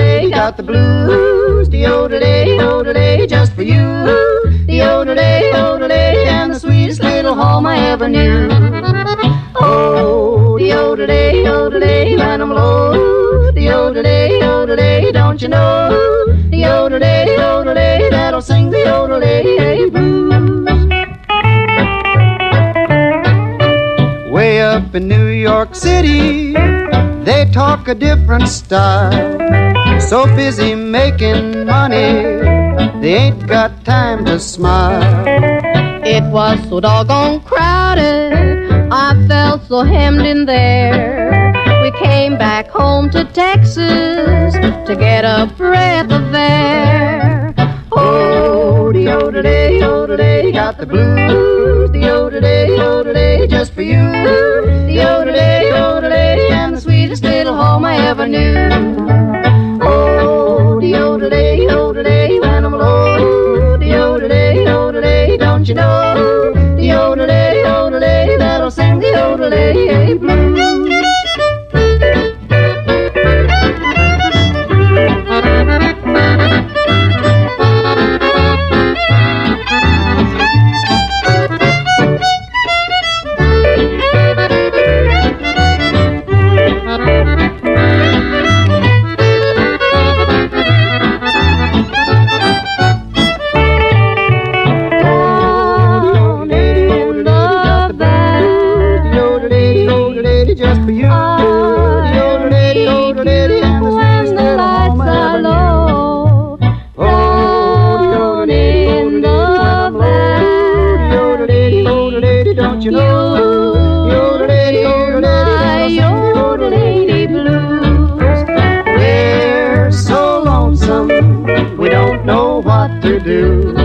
yodelet, got the blues. The yodelet, just for you. The yodelet, and the sweetest little home I ever knew. Oh, the yodelet, when I'm low. The yodelet, don't you know? The yodelet, that'll sing the yodelet blues. Way up in New York City, they talk a different style. So busy making money, they ain't got time to smile. It was so doggone crowded, I felt so hemmed in there. We came back home to Texas to get a breath of air. Oh, the yodelet, got the blues. The yodelet, just for you. The yodelet, and the sweetest little home I ever knew. Oh, the yodelet, when I'm low. The yodelet, don't you know? The yodelet, that'll sing the yodelet blues. Just for you. Yodelet, and the sweetest little home I ever knew. Oh, the yodelet, don't you know? Yodelet blues. We're so lonesome, we don't know what to do.